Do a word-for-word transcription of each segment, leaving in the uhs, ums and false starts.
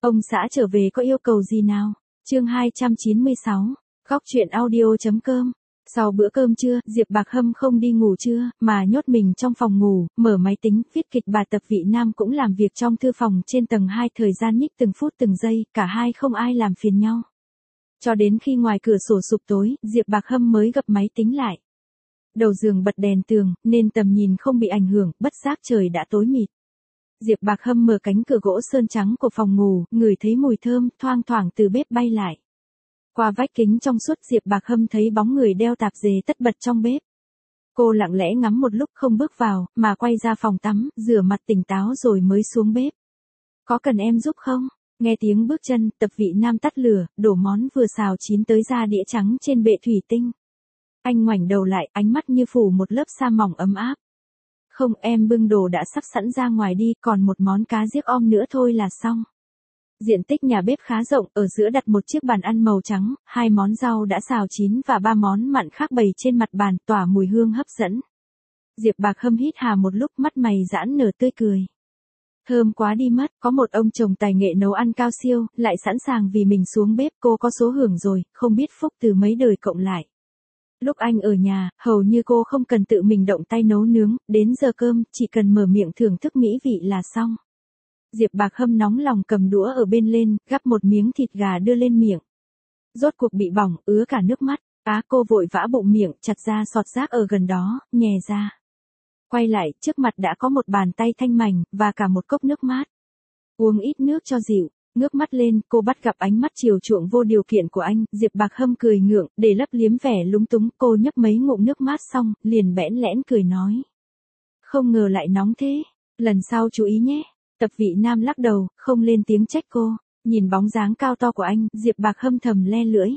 Ông xã trở về có yêu cầu gì nào? Chương hai trăm chín mươi sáu, Góc truyện audio.com. Sau bữa cơm trưa, Diệp Bạc Hâm không đi ngủ trưa, mà nhốt mình trong phòng ngủ, mở máy tính, viết kịch bà Tập Vị Nam cũng làm việc trong thư phòng trên tầng hai, thời gian nhích từng phút từng giây, cả hai không ai làm phiền nhau. Cho đến khi ngoài cửa sổ sụp tối, Diệp Bạc Hâm mới gập máy tính lại. Đầu giường bật đèn tường, nên tầm nhìn không bị ảnh hưởng, bất giác trời đã tối mịt. Diệp Bạc Hâm mở cánh cửa gỗ sơn trắng của phòng ngủ, ngửi thấy mùi thơm thoang thoảng từ bếp bay lại. Qua vách kính trong suốt, Diệp Bạc Hâm thấy bóng người đeo tạp dề tất bật trong bếp. Cô lặng lẽ ngắm một lúc không bước vào, mà quay ra phòng tắm, rửa mặt tỉnh táo rồi mới xuống bếp. Có cần em giúp không? Nghe tiếng bước chân, Tập Vị Nam tắt lửa, đổ món vừa xào chín tới ra đĩa trắng trên bệ thủy tinh. Anh ngoảnh đầu lại, ánh mắt như phủ một lớp sa mỏng ấm áp. Không, em bưng đồ đã sắp sẵn ra ngoài đi, còn một món cá giết om nữa thôi là xong. Diện tích nhà bếp khá rộng, ở giữa đặt một chiếc bàn ăn màu trắng, hai món rau đã xào chín và ba món mặn khác bày trên mặt bàn, tỏa mùi hương hấp dẫn. Diệp Bạc Hâm hít hà một lúc, mắt mày giãn nở tươi cười. Thơm quá đi mất, có một ông chồng tài nghệ nấu ăn cao siêu, lại sẵn sàng vì mình xuống bếp, cô có số hưởng rồi, không biết phúc từ mấy đời cộng lại. Lúc anh ở nhà, hầu như cô không cần tự mình động tay nấu nướng, đến giờ cơm, chỉ cần mở miệng thưởng thức mỹ vị là xong. Diệp Bạc Hâm nóng lòng cầm đũa ở bên lên, gắp một miếng thịt gà đưa lên miệng. Rốt cuộc bị bỏng, ứa cả nước mắt, á cô vội vã bụng miệng, chặt ra sọt rác ở gần đó, nhè ra. Quay lại, trước mặt đã có một bàn tay thanh mảnh, và cả một cốc nước mát. Uống ít nước cho dịu. Ngước mắt lên, cô bắt gặp ánh mắt chiều chuộng vô điều kiện của anh, Diệp Bạc Hâm cười ngượng, để lấp liếm vẻ lúng túng, cô nhấp mấy ngụm nước mát xong, liền bẽn lẽn cười nói. Không ngờ lại nóng thế, lần sau chú ý nhé. Tập Vị Nam lắc đầu, không lên tiếng trách cô, nhìn bóng dáng cao to của anh, Diệp Bạc Hâm thầm le lưỡi.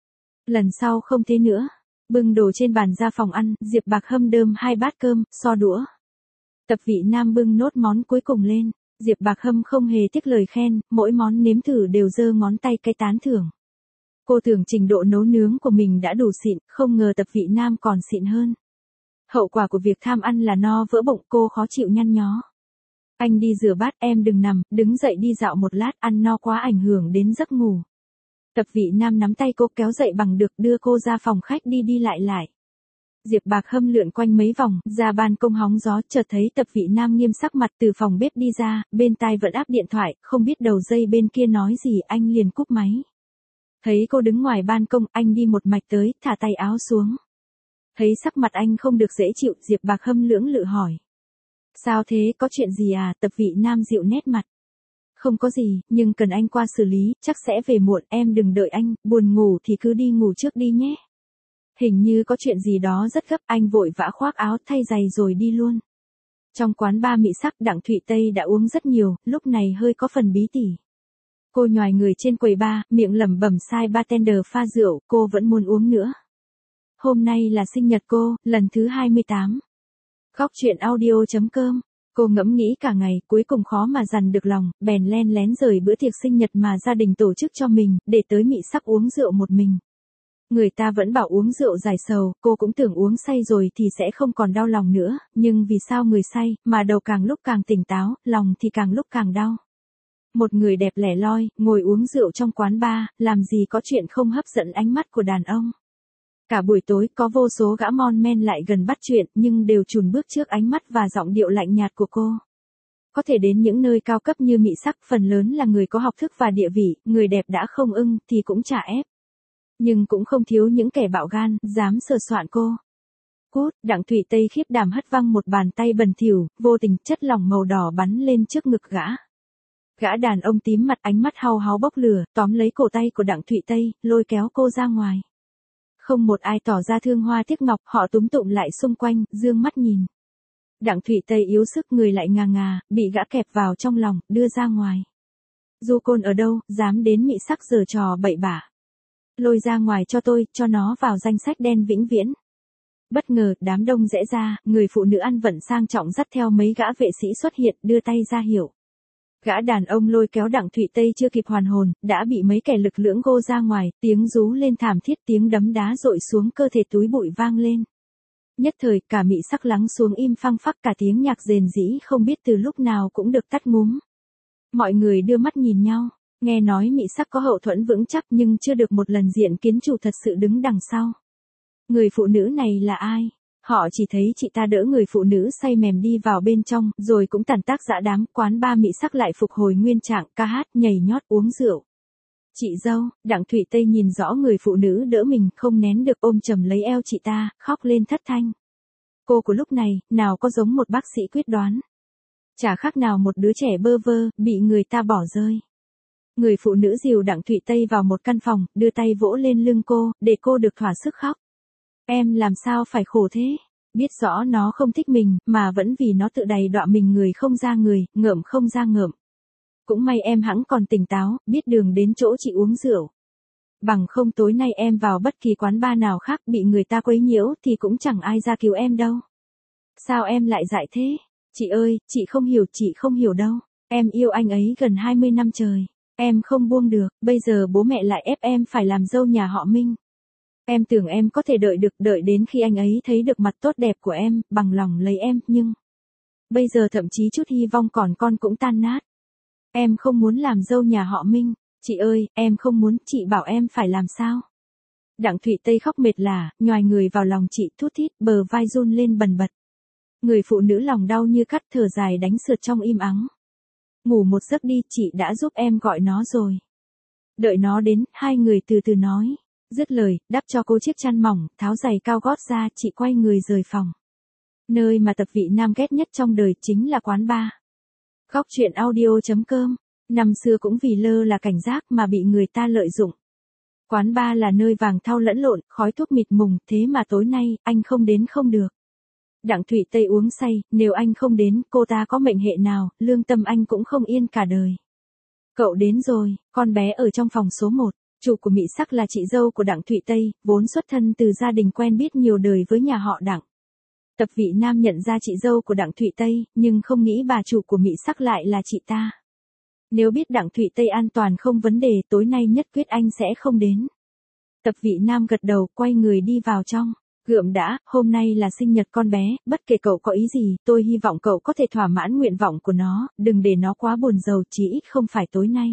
Lần sau không thế nữa. Bưng đồ trên bàn ra phòng ăn, Diệp Bạc Hâm đơm hai bát cơm, so đũa. Tập Vị Nam bưng nốt món cuối cùng lên. Diệp Bạc Hâm không hề tiếc lời khen, mỗi món nếm thử đều giơ ngón tay cái tán thưởng. Cô tưởng trình độ nấu nướng của mình đã đủ xịn, không ngờ Tập Vị Nam còn xịn hơn. Hậu quả của việc tham ăn là no vỡ bụng, cô khó chịu nhăn nhó. Anh đi rửa bát, em đừng nằm, đứng dậy đi dạo một lát, ăn no quá ảnh hưởng đến giấc ngủ. Tập Vị Nam nắm tay cô kéo dậy bằng được, đưa cô ra phòng khách đi đi lại lại. Diệp Bạc Hâm lượn quanh mấy vòng, ra ban công hóng gió, chợt thấy Tập Vị Nam nghiêm sắc mặt từ phòng bếp đi ra, bên tai vẫn áp điện thoại, không biết đầu dây bên kia nói gì, anh liền cúp máy. Thấy cô đứng ngoài ban công, anh đi một mạch tới, thả tay áo xuống. Thấy sắc mặt anh không được dễ chịu, Diệp Bạc Hâm lưỡng lự hỏi. Sao thế, có chuyện gì à? Tập Vị Nam dịu nét mặt. Không có gì, nhưng cần anh qua xử lý, chắc sẽ về muộn, em đừng đợi anh, buồn ngủ thì cứ đi ngủ trước đi nhé. Hình như có chuyện gì đó rất gấp, anh vội vã khoác áo thay giày rồi đi luôn. Trong quán bar mỹ sắc, Đặng Thụy Tây đã uống rất nhiều, lúc này hơi có phần bí tỉ. Cô nhoài người trên quầy bar, miệng lẩm bẩm sai bartender pha rượu, cô vẫn muốn uống nữa. Hôm nay là sinh nhật cô, lần thứ hai mươi tám. Góc truyện audio.com. Cô ngẫm nghĩ cả ngày, cuối cùng khó mà dằn được lòng, bèn len lén rời bữa tiệc sinh nhật mà gia đình tổ chức cho mình, để tới mỹ sắc uống rượu một mình. Người ta vẫn bảo uống rượu giải sầu, cô cũng tưởng uống say rồi thì sẽ không còn đau lòng nữa, nhưng vì sao người say, mà đầu càng lúc càng tỉnh táo, lòng thì càng lúc càng đau. Một người đẹp lẻ loi, ngồi uống rượu trong quán bar, làm gì có chuyện không hấp dẫn ánh mắt của đàn ông. Cả buổi tối, có vô số gã mon men lại gần bắt chuyện, nhưng đều chùn bước trước ánh mắt và giọng điệu lạnh nhạt của cô. Có thể đến những nơi cao cấp như mỹ sắc, phần lớn là người có học thức và địa vị, người đẹp đã không ưng, thì cũng chả ép. Nhưng cũng không thiếu những kẻ bạo gan, dám sờ soạn cô. Cút, Đặng Thụy Tây khiếp đảm hất văng một bàn tay bẩn thỉu, vô tình chất lỏng màu đỏ bắn lên trước ngực gã. Gã đàn ông tím mặt, ánh mắt hau háu bốc lửa, tóm lấy cổ tay của Đặng Thụy Tây, lôi kéo cô ra ngoài. Không một ai tỏ ra thương hoa tiếc ngọc, họ túm tụm lại xung quanh, dương mắt nhìn. Đặng Thụy Tây yếu sức, người lại ngà ngà, bị gã kẹp vào trong lòng, đưa ra ngoài. Du Côn ở đâu, dám đến mỹ sắc giở trò bậy bạ. Lôi ra ngoài cho tôi, cho nó vào danh sách đen vĩnh viễn. Bất ngờ, đám đông rẽ ra, người phụ nữ ăn vận sang trọng dắt theo mấy gã vệ sĩ xuất hiện, đưa tay ra hiệu. Gã đàn ông lôi kéo Đặng Thụy Tây chưa kịp hoàn hồn, đã bị mấy kẻ lực lưỡng gô ra ngoài, tiếng rú lên thảm thiết, tiếng đấm đá dội xuống cơ thể, túi bụi vang lên. Nhất thời, cả mỹ sắc lắng xuống im phăng phắc, cả tiếng nhạc rền rĩ không biết từ lúc nào cũng được tắt ngúm. Mọi người đưa mắt nhìn nhau. Nghe nói Mị Sắc có hậu thuẫn vững chắc nhưng chưa được một lần diện kiến chủ thật sự đứng đằng sau. Người phụ nữ này là ai? Họ chỉ thấy chị ta đỡ người phụ nữ say mềm đi vào bên trong, rồi cũng tàn tác dã đám, quán ba Mị Sắc lại phục hồi nguyên trạng, ca hát, nhảy nhót, uống rượu. Chị dâu, Đặng Thụy Tây nhìn rõ người phụ nữ đỡ mình, không nén được ôm chầm lấy eo chị ta, khóc lên thất thanh. Cô của lúc này, nào có giống một bác sĩ quyết đoán. Chả khác nào một đứa trẻ bơ vơ, bị người ta bỏ rơi. Người phụ nữ dìu Đặng Thụy Tây vào một căn phòng, đưa tay vỗ lên lưng cô, để cô được thỏa sức khóc. Em làm sao phải khổ thế? Biết rõ nó không thích mình, mà vẫn vì nó tự đày đọa mình người không ra người, ngợm không ra ngợm. Cũng may em hẵng còn tỉnh táo, biết đường đến chỗ chị uống rượu. Bằng không tối nay em vào bất kỳ quán bar nào khác bị người ta quấy nhiễu thì cũng chẳng ai ra cứu em đâu. Sao em lại dại thế? Chị ơi, chị không hiểu, chị không hiểu đâu. Em yêu anh ấy gần hai mươi năm trời. Em không buông được, bây giờ bố mẹ lại ép em phải làm dâu nhà họ Minh. Em tưởng em có thể đợi được, đợi đến khi anh ấy thấy được mặt tốt đẹp của em, bằng lòng lấy em, nhưng... Bây giờ thậm chí chút hy vọng còn con cũng tan nát. Em không muốn làm dâu nhà họ Minh. Chị ơi, em không muốn, chị bảo em phải làm sao? Đặng Thụy Tây khóc mệt lả, nhoài người vào lòng chị, thút thít, bờ vai run lên bần bật. Người phụ nữ lòng đau như cắt, thở dài đánh sượt trong im ắng. Ngủ một giấc đi, chị đã giúp em gọi nó rồi. Đợi nó đến, hai người từ từ nói. Dứt lời, đắp cho cô chiếc chăn mỏng, tháo giày cao gót ra, chị quay người rời phòng. Nơi mà tập vị nam ghét nhất trong đời chính là quán bar. Góc truyện audio chấm com. Năm xưa cũng vì lơ là cảnh giác mà bị người ta lợi dụng. Quán bar là nơi vàng thau lẫn lộn, khói thuốc mịt mùng, thế mà tối nay, anh không đến không được. Đặng Thụy Tây uống say, nếu anh không đến, cô ta có mệnh hệ nào, lương tâm anh cũng không yên cả đời. Cậu đến rồi, con bé ở trong phòng số một. Chủ của Mị Sắc là chị dâu của Đặng Thụy Tây, vốn xuất thân từ gia đình quen biết nhiều đời với nhà họ Đặng. Tập vị nam nhận ra chị dâu của Đặng Thụy Tây, nhưng không nghĩ bà chủ của Mị Sắc lại là chị ta. Nếu biết Đặng Thụy Tây an toàn không vấn đề, tối nay nhất quyết anh sẽ không đến. Tập vị nam gật đầu, quay người đi vào trong. Gượm đã, hôm nay là sinh nhật con bé, bất kể cậu có ý gì, tôi hy vọng cậu có thể thỏa mãn nguyện vọng của nó, đừng để nó quá buồn rầu, chỉ ít không phải tối nay.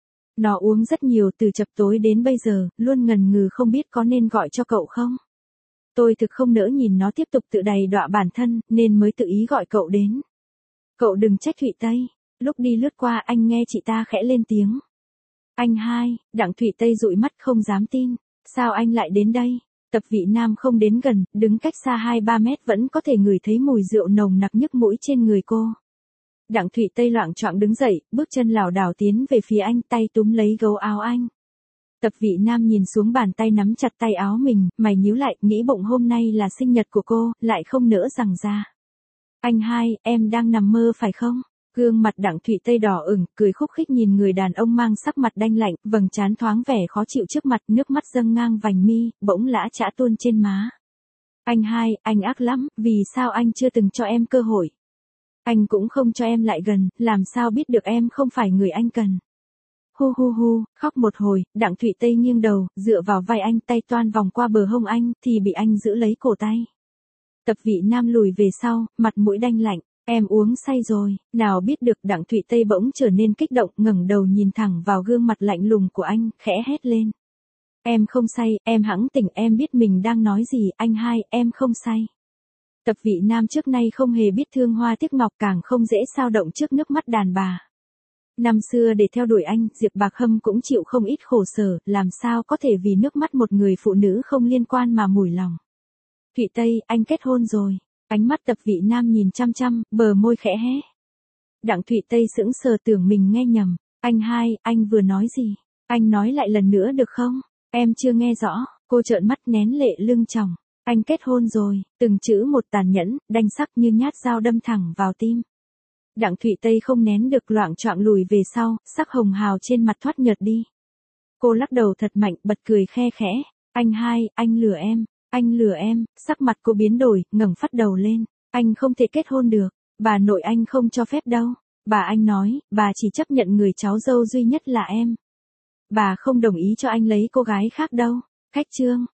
Nó uống rất nhiều từ chập tối đến bây giờ, luôn ngần ngừ không biết có nên gọi cho cậu không. Tôi thực không nỡ nhìn nó tiếp tục tự đày đọa bản thân, nên mới tự ý gọi cậu đến. Cậu đừng trách Thụy Tây. Lúc đi lướt qua anh nghe chị ta khẽ lên tiếng. Anh hai, Đặng Thụy Tây dụi mắt không dám tin. Sao anh lại đến đây? Tập vị nam không đến gần, đứng cách xa hai ba mét vẫn có thể ngửi thấy mùi rượu nồng nặc nhức mũi trên người cô. Đặng Thụy Tây loạng choạng đứng dậy, bước chân lảo đảo tiến về phía anh, tay túm lấy gấu áo anh. Tập vị nam nhìn xuống bàn tay nắm chặt tay áo mình, mày nhíu lại, nghĩ bụng hôm nay là sinh nhật của cô, lại không nỡ rằng ra. Anh hai, em đang nằm mơ phải không? Gương mặt Đặng Thụy Tây đỏ ửng, cười khúc khích nhìn người đàn ông mang sắc mặt đanh lạnh, vầng trán thoáng vẻ khó chịu trước mặt, nước mắt dâng ngang vành mi, bỗng lã chã tuôn trên má. Anh hai, anh ác lắm, vì sao anh chưa từng cho em cơ hội? Anh cũng không cho em lại gần, làm sao biết được em không phải người anh cần? Hu hu hu, khóc một hồi, Đặng Thụy Tây nghiêng đầu, dựa vào vai anh, tay toan vòng qua bờ hông anh, thì bị anh giữ lấy cổ tay. Tập vị nam lùi về sau, mặt mũi đanh lạnh. Em uống say rồi, nào biết được. Đặng Thụy Tây bỗng trở nên kích động, ngẩng đầu nhìn thẳng vào gương mặt lạnh lùng của anh, khẽ hét lên. Em không say, em hẵng tỉnh, em biết mình đang nói gì, anh hai, em không say. Tập vị nam trước nay không hề biết thương hoa tiếc ngọc, càng không dễ sao động trước nước mắt đàn bà. Năm xưa để theo đuổi anh, Diệp Bạc Hâm cũng chịu không ít khổ sở, làm sao có thể vì nước mắt một người phụ nữ không liên quan mà mủi lòng. Thụy Tây, anh kết hôn rồi. Ánh mắt tập vị nam nhìn chăm chăm, bờ môi khẽ hé. Đặng Thụy Tây sững sờ tưởng mình nghe nhầm. Anh hai, anh vừa nói gì? Anh nói lại lần nữa được không? Em chưa nghe rõ. Cô trợn mắt nén lệ lưng tròng. Anh kết hôn rồi, từng chữ một tàn nhẫn, đanh sắc như nhát dao đâm thẳng vào tim. Đặng Thụy Tây không nén được, loạng choạng lùi về sau, sắc hồng hào trên mặt thoát nhợt đi. Cô lắc đầu thật mạnh, bật cười khe khẽ. Anh hai, anh lừa em. Anh lừa em. Sắc mặt cô biến đổi, ngẩng phát đầu lên. Anh không thể kết hôn được. Bà nội anh không cho phép đâu. Bà anh nói, bà chỉ chấp nhận người cháu dâu duy nhất là em. Bà không đồng ý cho anh lấy cô gái khác đâu. Khách trương.